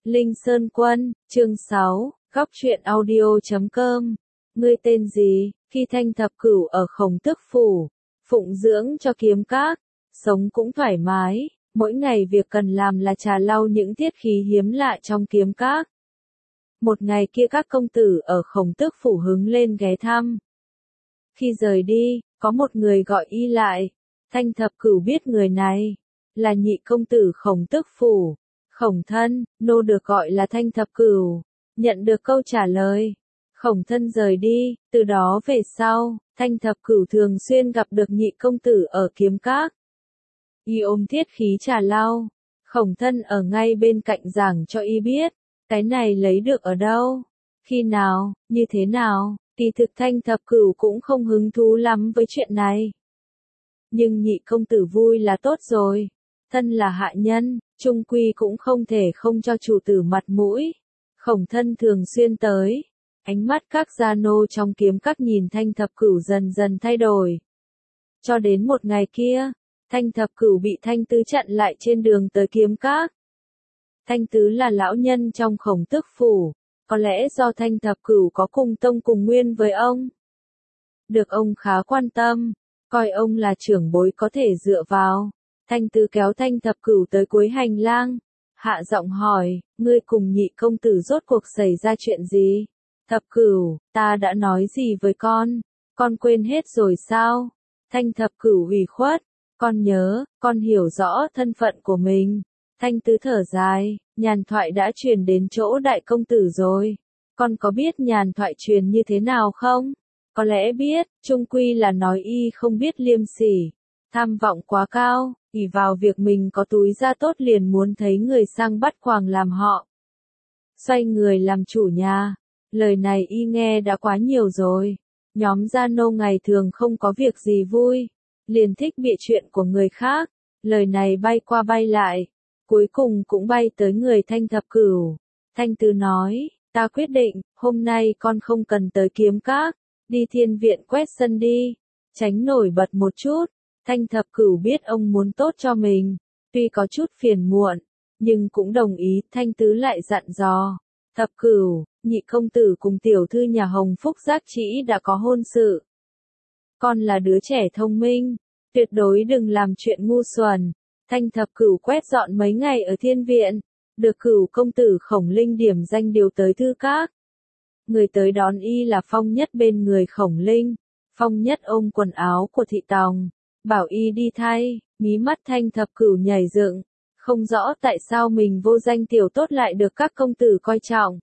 Linh Sơn Quân, chương 6, góc truyện audio.com. Ngươi tên gì? Khi Thanh Thập Cửu ở Khổng Tước Phủ, phụng dưỡng cho kiếm các, sống cũng thoải mái, mỗi ngày việc cần làm là trà lau những tiết khí hiếm lạ trong kiếm các. Một ngày kia các công tử ở Khổng Tước Phủ hứng lên ghé thăm. Khi rời đi, có một người gọi y lại. Thanh Thập Cửu biết người này là nhị công tử Khổng Tước Phủ, Khổng Thân, nô được gọi là Thanh Thập Cửu. Nhận được câu trả lời, Khổng Thân rời đi. Từ đó về sau, Thanh Thập Cửu thường xuyên gặp được nhị công tử ở kiếm các. Y ôm thiết khí trà lau, Khổng Thân ở ngay bên cạnh giảng cho y biết, cái này lấy được ở đâu, khi nào, như thế nào. Kỳ thực Thanh Thập Cửu cũng không hứng thú lắm với chuyện này. Nhưng nhị công tử vui là tốt rồi. Thân là hạ nhân, chung quy cũng không thể không cho chủ tử mặt mũi. Khổng Thân thường xuyên tới. Ánh mắt các gia nô trong kiếm các nhìn Thanh Thập Cửu dần dần thay đổi. Cho đến một ngày kia, Thanh Thập Cửu bị Thanh Tứ chặn lại trên đường tới kiếm các. Thanh Tứ là lão nhân trong Khổng Tước Phủ. Có lẽ do Thanh Thập Cửu có cùng tông cùng nguyên với ông. Được ông khá quan tâm, coi ông là trưởng bối có thể dựa vào. Thanh Tứ kéo Thanh Thập Cửu tới cuối hành lang, hạ giọng hỏi, ngươi cùng nhị công tử rốt cuộc xảy ra chuyện gì? Thập Cửu, ta đã nói gì với con quên hết rồi sao? Thanh Thập Cửu ủy khuất, con nhớ, con hiểu rõ thân phận của mình. Thanh Tứ thở dài, nhàn thoại đã truyền đến chỗ đại công tử rồi. Con có biết nhàn thoại truyền như thế nào không? Có lẽ biết, chung quy là nói y không biết liêm sỉ, tham vọng quá cao, ỷ vào việc mình có túi ra tốt liền muốn thấy người sang bắt quàng làm họ. Xoay người làm chủ nhà, lời này y nghe đã quá nhiều rồi. Nhóm gia nô ngày thường không có việc gì vui, liền thích bịa chuyện của người khác. Lời này bay qua bay lại, cuối cùng cũng bay tới người Thanh Thập Cửu. Thanh Tứ nói, ta quyết định, hôm nay con không cần tới kiếm các, đi thiên viện quét sân đi, tránh nổi bật một chút. Thanh Thập Cửu biết ông muốn tốt cho mình, tuy có chút phiền muộn, nhưng cũng đồng ý. Thanh Tứ lại dặn dò, Thập Cửu, nhị công tử cùng tiểu thư nhà Hồng Phúc Giác Trĩ đã có hôn sự. Con là đứa trẻ thông minh, tuyệt đối đừng làm chuyện ngu xuẩn. Thanh Thập Cửu quét dọn mấy ngày ở thiên viện, được Cửu công tử Khổng Linh điểm danh điều tới thư các. Người tới đón y là Phong Nhất bên người Khổng Linh. Phong Nhất ôm quần áo của thị tòng, bảo y đi thay. Mí mắt Thanh Thập Cửu nhảy dựng, không rõ tại sao mình vô danh tiểu tốt lại được các công tử coi trọng.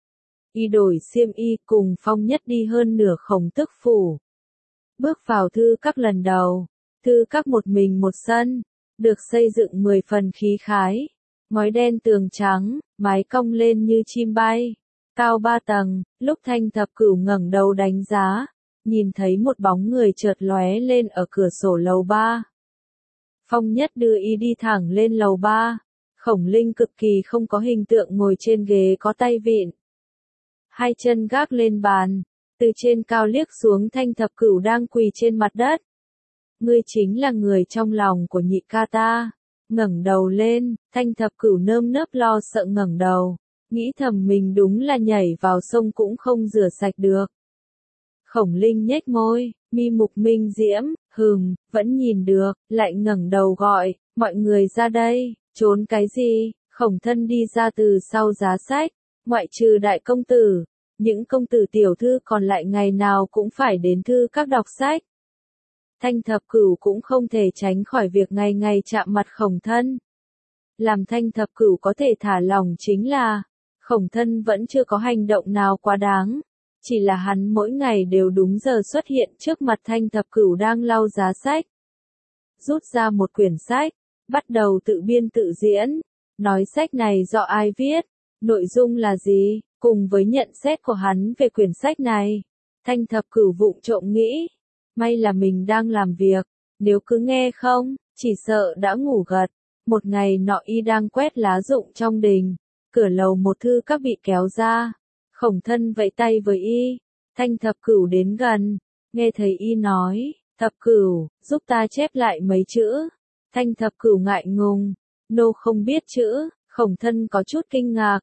Y đổi xiêm y cùng Phong Nhất đi hơn nửa Khổng Tước Phủ. Bước vào thư các lần đầu, thư các một mình một sân, được xây dựng 10 phần khí khái. Ngói đen tường trắng, mái cong lên như chim bay, cao 3 tầng. Lúc Thanh Thập Cửu ngẩng đầu đánh giá, nhìn thấy một bóng người chợt lóe lên ở cửa sổ lầu 3. Phong Nhất đưa y đi thẳng lên lầu 3. Khổng Linh cực kỳ không có hình tượng ngồi trên ghế có tay vịn, hai chân gác lên bàn, từ trên cao liếc xuống Thanh Thập Cửu đang quỳ trên mặt đất. Ngươi chính là người trong lòng của nhị ca ta. Ngẩng đầu lên, Thanh Thập Cửu nơm nớp lo sợ ngẩng đầu, nghĩ thầm mình đúng là nhảy vào sông cũng không rửa sạch được. Khổng Linh nhếch môi, mi mục minh diễm, vẫn nhìn được, lại ngẩng đầu gọi, mọi người ra đây. Trốn cái gì? Khổng Thân đi ra từ sau giá sách, ngoại trừ đại công tử, những công tử tiểu thư còn lại ngày nào cũng phải đến thư các đọc sách. Thanh Thập Cửu cũng không thể tránh khỏi việc ngày ngày chạm mặt Khổng Thân. Làm Thanh Thập Cửu có thể thả lòng chính là, Khổng Thân vẫn chưa có hành động nào quá đáng. Chỉ là hắn mỗi ngày đều đúng giờ xuất hiện trước mặt Thanh Thập Cửu đang lau giá sách. Rút ra một quyển sách, bắt đầu tự biên tự diễn, nói sách này do ai viết, nội dung là gì, cùng với nhận xét của hắn về quyển sách này. Thanh Thập Cửu vụng trộm nghĩ, may là mình đang làm việc, nếu cứ nghe không, chỉ sợ đã ngủ gật. Một ngày nọ y đang quét lá rụng trong đình, cửa lầu một thư các bị kéo ra. Khổng Thân vẫy tay với y, Thanh Thập Cửu đến gần, nghe thấy y nói, Thập Cửu, giúp ta chép lại mấy chữ. Thanh Thập Cửu ngại ngùng, nô không biết chữ. Khổng Thân có chút kinh ngạc,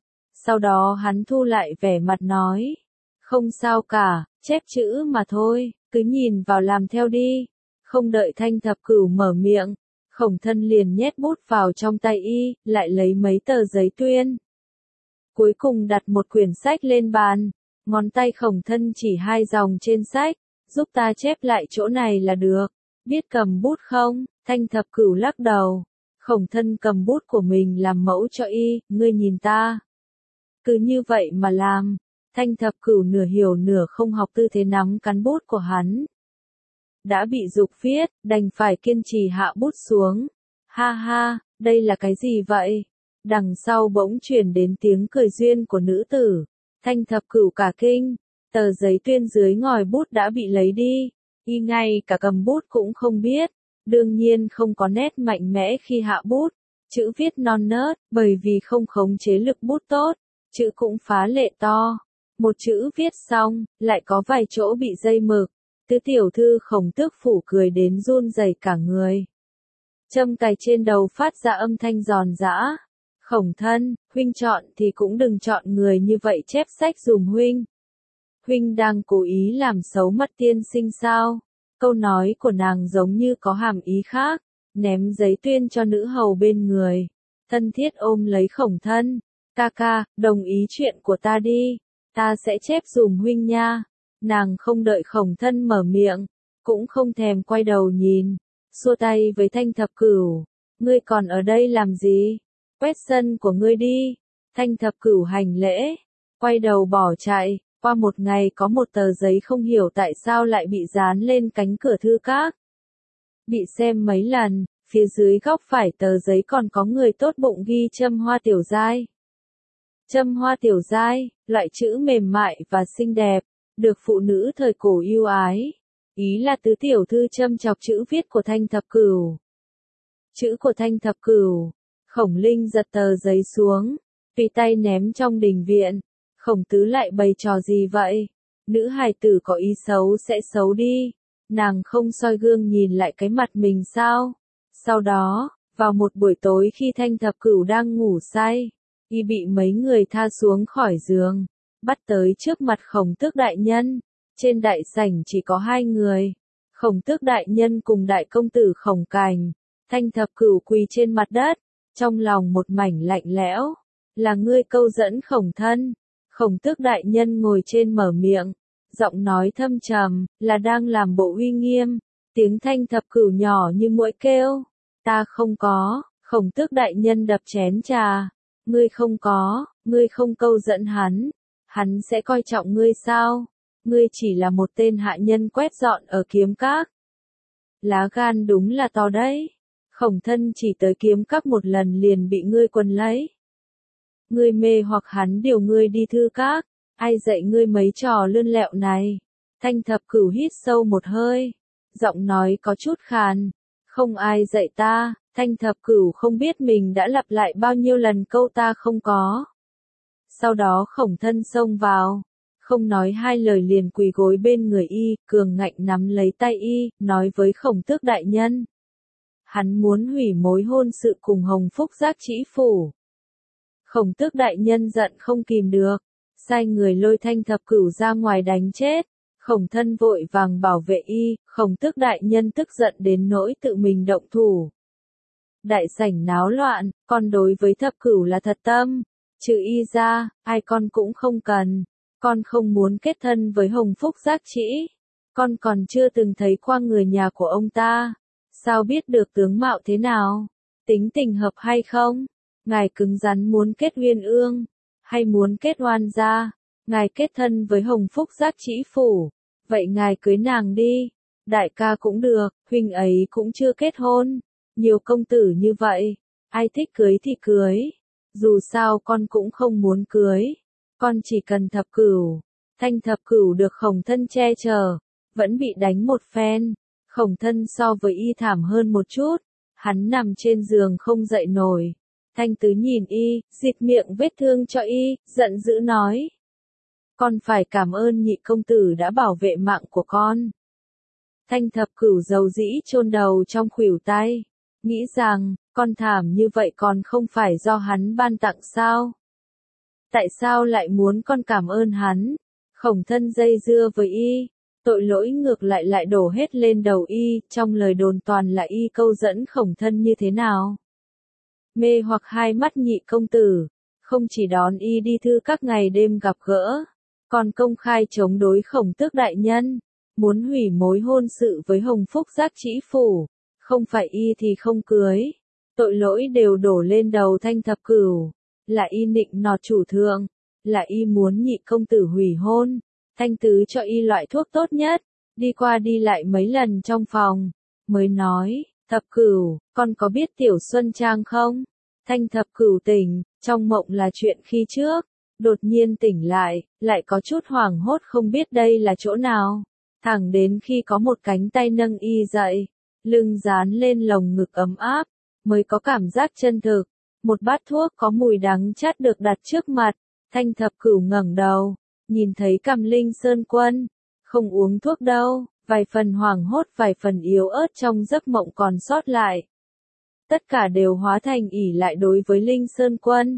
Sau đó hắn thu lại vẻ mặt nói. Không sao cả, chép chữ mà thôi, cứ nhìn vào làm theo đi. Không đợi Thanh Thập Cửu mở miệng, Khổng Thân liền nhét bút vào trong tay y, lại lấy mấy tờ giấy tuyên. Cuối cùng đặt một quyển sách lên bàn, ngón tay Khổng Thân chỉ 2 dòng trên sách, giúp ta chép lại chỗ này là được. Biết cầm bút không? Thanh Thập Cửu lắc đầu. Khổng Thân cầm bút của mình làm mẫu cho y, ngươi nhìn ta. Cứ như vậy mà làm. Thanh Thập Cửu nửa hiểu nửa không học tư thế nắm cán bút của hắn. Đã bị giục viết, đành phải kiên trì hạ bút xuống. Ha ha, đây là cái gì vậy? Đằng sau bỗng truyền đến tiếng cười duyên của nữ tử. Thanh Thập Cửu cả kinh, tờ giấy tuyên dưới ngòi bút đã bị lấy đi. Y ngay cả cầm bút cũng không biết. Đương nhiên không có nét mạnh mẽ khi hạ bút. Chữ viết non nớt, bởi vì không khống chế lực bút tốt. Chữ cũng phá lệ to. Một chữ viết xong, lại có vài chỗ bị dây mực. Tứ tiểu thư Khổng Tước Phủ cười đến run rẩy cả người. Châm cài trên đầu phát ra âm thanh giòn giã. Khổng Thân, huynh chọn thì cũng đừng chọn người như vậy chép sách dùm huynh. Huynh đang cố ý làm xấu mặt tiên sinh sao? Câu nói của nàng giống như có hàm ý khác, ném giấy tuyên cho nữ hầu bên người. Thân thiết ôm lấy Khổng Thân. Ca ca, đồng ý chuyện của ta đi. Ta sẽ chép dùm huynh nha. Nàng không đợi Khổng Thân mở miệng, cũng không thèm quay đầu nhìn, xua tay với Thanh Thập Cửu. Ngươi còn ở đây làm gì? Quét sân của ngươi đi. Thanh Thập Cửu hành lễ, quay đầu bỏ chạy. Qua một ngày có một tờ giấy không hiểu tại sao lại bị dán lên cánh cửa thư các. Bị xem mấy lần, phía dưới góc phải tờ giấy còn có người tốt bụng ghi Trâm Hoa Tiểu Giai. Trâm Hoa Tiểu Giai, loại chữ mềm mại và xinh đẹp, được phụ nữ thời cổ yêu ái. Ý là tứ tiểu thư châm chọc chữ viết của Thanh Thập Cửu. Chữ của Thanh Thập Cửu. Khổng Linh giật tờ giấy xuống, tùy tay ném trong đình viện. Khổng Tứ lại bày trò gì vậy? Nữ hài tử có ý xấu sẽ xấu đi. Nàng không soi gương nhìn lại cái mặt mình sao? Sau đó, vào một buổi tối khi Thanh Thập Cửu đang ngủ say, y bị mấy người tha xuống khỏi giường, bắt tới trước mặt Khổng Tước đại nhân. Trên đại sảnh chỉ có 2 người, Khổng Tước đại nhân cùng đại công tử Khổng Cảnh. Thanh Thập Cửu quỳ trên mặt đất, trong lòng một mảnh lạnh lẽo. Là ngươi câu dẫn Khổng Thân. Khổng Tước đại nhân ngồi trên mở miệng, giọng nói thâm trầm, là đang làm bộ uy nghiêm. Tiếng Thanh Thập Cửu nhỏ như muỗi kêu. Ta không có. Khổng Tước đại nhân đập chén trà. Ngươi không có, ngươi không câu dẫn hắn. Hắn sẽ coi trọng ngươi sao? Ngươi chỉ là một tên hạ nhân quét dọn ở Kiếm Các. Lá gan đúng là to đấy. Khổng Thân chỉ tới Kiếm Các một lần liền bị ngươi quần lấy. Ngươi mê hoặc hắn điều ngươi đi thư các. Ai dạy ngươi mấy trò lươn lẹo này? Thanh Thập Cửu hít sâu một hơi. Giọng nói có chút khàn. Không ai dạy ta. Thanh Thập Cửu không biết mình đã lặp lại bao nhiêu lần câu ta không có. Sau đó Khổng Thân xông vào. Không nói 2 lời liền quỳ gối bên người y, cường ngạnh nắm lấy tay y, nói với Khổng Tước đại nhân. Hắn muốn hủy mối hôn sự cùng Hồng Phúc Giác Trĩ Phủ. Khổng Tước đại nhân giận không kìm được, sai người lôi Thanh Thập Cửu ra ngoài đánh chết. Khổng Thân vội vàng bảo vệ y, Khổng Tước đại nhân tức giận đến nỗi tự mình động thủ. Đại sảnh náo loạn, con đối với Thập Cửu là thật tâm, trừ y ra, ai con cũng không cần. Con không muốn kết thân với Hồng Phúc Giác Trĩ. Con còn chưa từng thấy qua người nhà của ông ta. Sao biết được tướng mạo thế nào? Tính tình hợp hay không? Ngài cứng rắn muốn kết uyên ương, hay muốn kết oan gia? Ngài kết thân với Hồng Phúc Giác Trĩ Phủ. Vậy ngài cưới nàng đi. Đại ca cũng được, huynh ấy cũng chưa kết hôn. Nhiều công tử như vậy. Ai thích cưới thì cưới. Dù sao con cũng không muốn cưới. Con chỉ cần Thập Cửu. Thanh Thập Cửu được Khổng Thân che chở, vẫn bị đánh một phen. Khổng Thân so với y thảm hơn một chút. Hắn nằm trên giường không dậy nổi. Thanh Tứ nhìn y, xịt miệng vết thương cho y, giận dữ nói. Con phải cảm ơn nhị công tử đã bảo vệ mạng của con. Thanh Thập Cửu dầu dĩ chôn đầu trong khuỷu tay. Nghĩ rằng, con thảm như vậy còn không phải do hắn ban tặng sao? Tại sao lại muốn con cảm ơn hắn? Khổng Thân dây dưa với y, tội lỗi ngược lại đổ hết lên đầu y, trong lời đồn toàn là y câu dẫn Khổng Thân như thế nào. Mê hoặc hai mắt nhị công tử, không chỉ đón y đi thư các ngày đêm gặp gỡ, còn công khai chống đối Khổng Tước đại nhân, muốn hủy mối hôn sự với Hồng Phúc Giác Trĩ Phủ, không phải y thì không cưới. Tội lỗi đều đổ lên đầu Thanh Thập Cửu, là y nịnh nọt chủ thượng, là y muốn nhị công tử hủy hôn. Thanh Tứ cho y loại thuốc tốt nhất, đi qua đi lại mấy lần trong phòng, mới nói, Thập Cửu, con có biết Tiểu Xuân Trang không? Thanh Thập Cửu tỉnh, trong mộng là chuyện khi trước, đột nhiên tỉnh lại có chút hoảng hốt không biết đây là chỗ nào. Thẳng đến khi có một cánh tay nâng y dậy, lưng dán lên lồng ngực ấm áp, mới có cảm giác chân thực. Một bát thuốc có mùi đắng chát được đặt trước mặt, Thanh Thập Cửu ngẩng đầu, nhìn thấy Cầm Linh Sơn Quân, không uống thuốc đâu, vài phần hoảng hốt vài phần yếu ớt trong giấc mộng còn sót lại. Tất cả đều hóa thành ỷ lại đối với Linh Sơn Quân.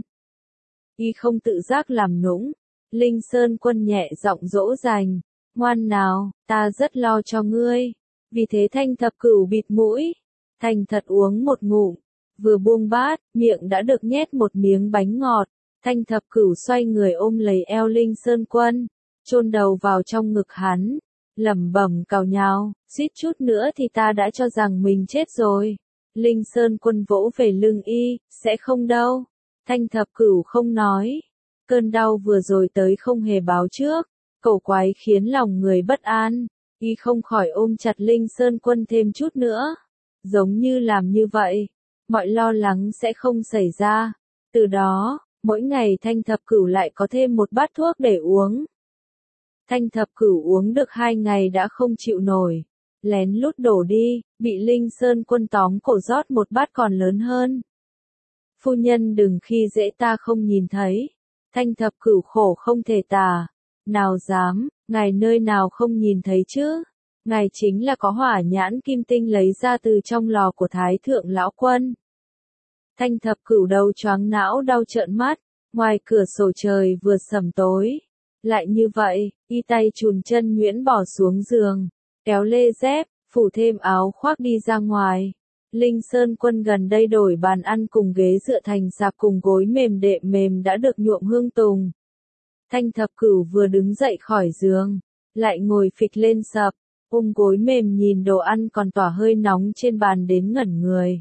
Y không tự giác làm nũng, Linh Sơn Quân nhẹ giọng dỗ dành, ngoan nào, ta rất lo cho ngươi. Vì thế Thanh Thập Cửu bịt mũi, thành thật uống một ngụm, vừa buông bát, miệng đã được nhét một miếng bánh ngọt. Thanh Thập Cửu xoay người ôm lấy eo Linh Sơn Quân, chôn đầu vào trong ngực hắn, lẩm bẩm cào nhào, suýt chút nữa thì ta đã cho rằng mình chết rồi. Linh Sơn Quân vỗ về lưng y, sẽ không đâu. Thanh Thập Cửu không nói. Cơn đau vừa rồi tới không hề báo trước, cổ quái khiến lòng người bất an. Y không khỏi ôm chặt Linh Sơn Quân thêm chút nữa. Giống như làm như vậy, mọi lo lắng sẽ không xảy ra. Từ đó, mỗi ngày Thanh Thập Cửu lại có thêm một bát thuốc để uống. Thanh Thập Cửu uống được 2 ngày đã không chịu nổi, lén lút đổ đi, bị Linh Sơn Quân tóm cổ rót một bát còn lớn hơn. Phu nhân đừng khi dễ ta không nhìn thấy. Thanh Thập Cửu khổ không thể tả. Nào dám, ngài nơi nào không nhìn thấy chứ? Ngài chính là có hỏa nhãn kim tinh lấy ra từ trong lò của Thái Thượng Lão Quân. Thanh Thập Cửu đầu choáng não đau trợn mắt, ngoài cửa sổ trời vừa sẩm tối. Lại như vậy, y tay chùn chân nhuyễn bỏ xuống giường, kéo lê dép, phủ thêm áo khoác đi ra ngoài. Linh Sơn Quân gần đây đổi bàn ăn cùng ghế dựa thành sạp cùng gối mềm đệm mềm đã được nhuộm hương tùng. Thanh Thập Cửu vừa đứng dậy khỏi giường, lại ngồi phịch lên sập, ôm gối mềm nhìn đồ ăn còn tỏa hơi nóng trên bàn đến ngẩn người.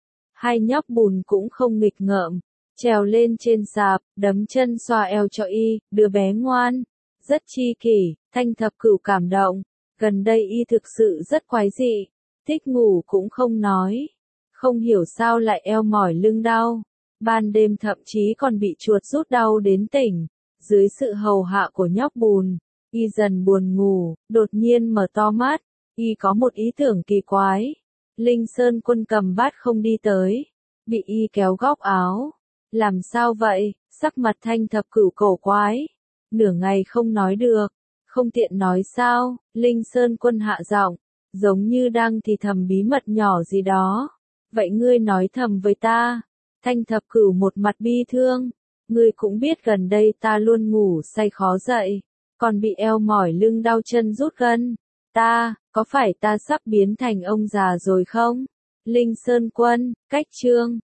Hai nhóc bùn cũng không nghịch ngợm, trèo lên trên sạp, đấm chân xoa eo cho y, đứa bé ngoan, rất chi kỷ. Thanh Thập Cửu cảm động, gần đây y thực sự rất quái dị, thích ngủ cũng không nói, không hiểu sao lại eo mỏi lưng đau, ban đêm thậm chí còn bị chuột rút đau đến tỉnh. Dưới sự hầu hạ của nhóc bùn, y dần buồn ngủ, đột nhiên mở to mắt, y có một ý tưởng kỳ quái. Linh Sơn Quân cầm bát không đi tới, bị y kéo góc áo. Làm sao vậy? Sắc mặt Thanh Thập Cửu cổ quái, nửa ngày không nói được, không tiện nói sao. Linh Sơn Quân hạ giọng, giống như đang thì thầm bí mật nhỏ gì đó. Vậy ngươi nói thầm với ta. Thanh Thập Cửu một mặt bi thương, ngươi cũng biết gần đây ta luôn ngủ say khó dậy, còn bị eo mỏi lưng đau chân rút gân. Có phải ta sắp biến thành ông già rồi không? Linh Sơn Quân, cách chương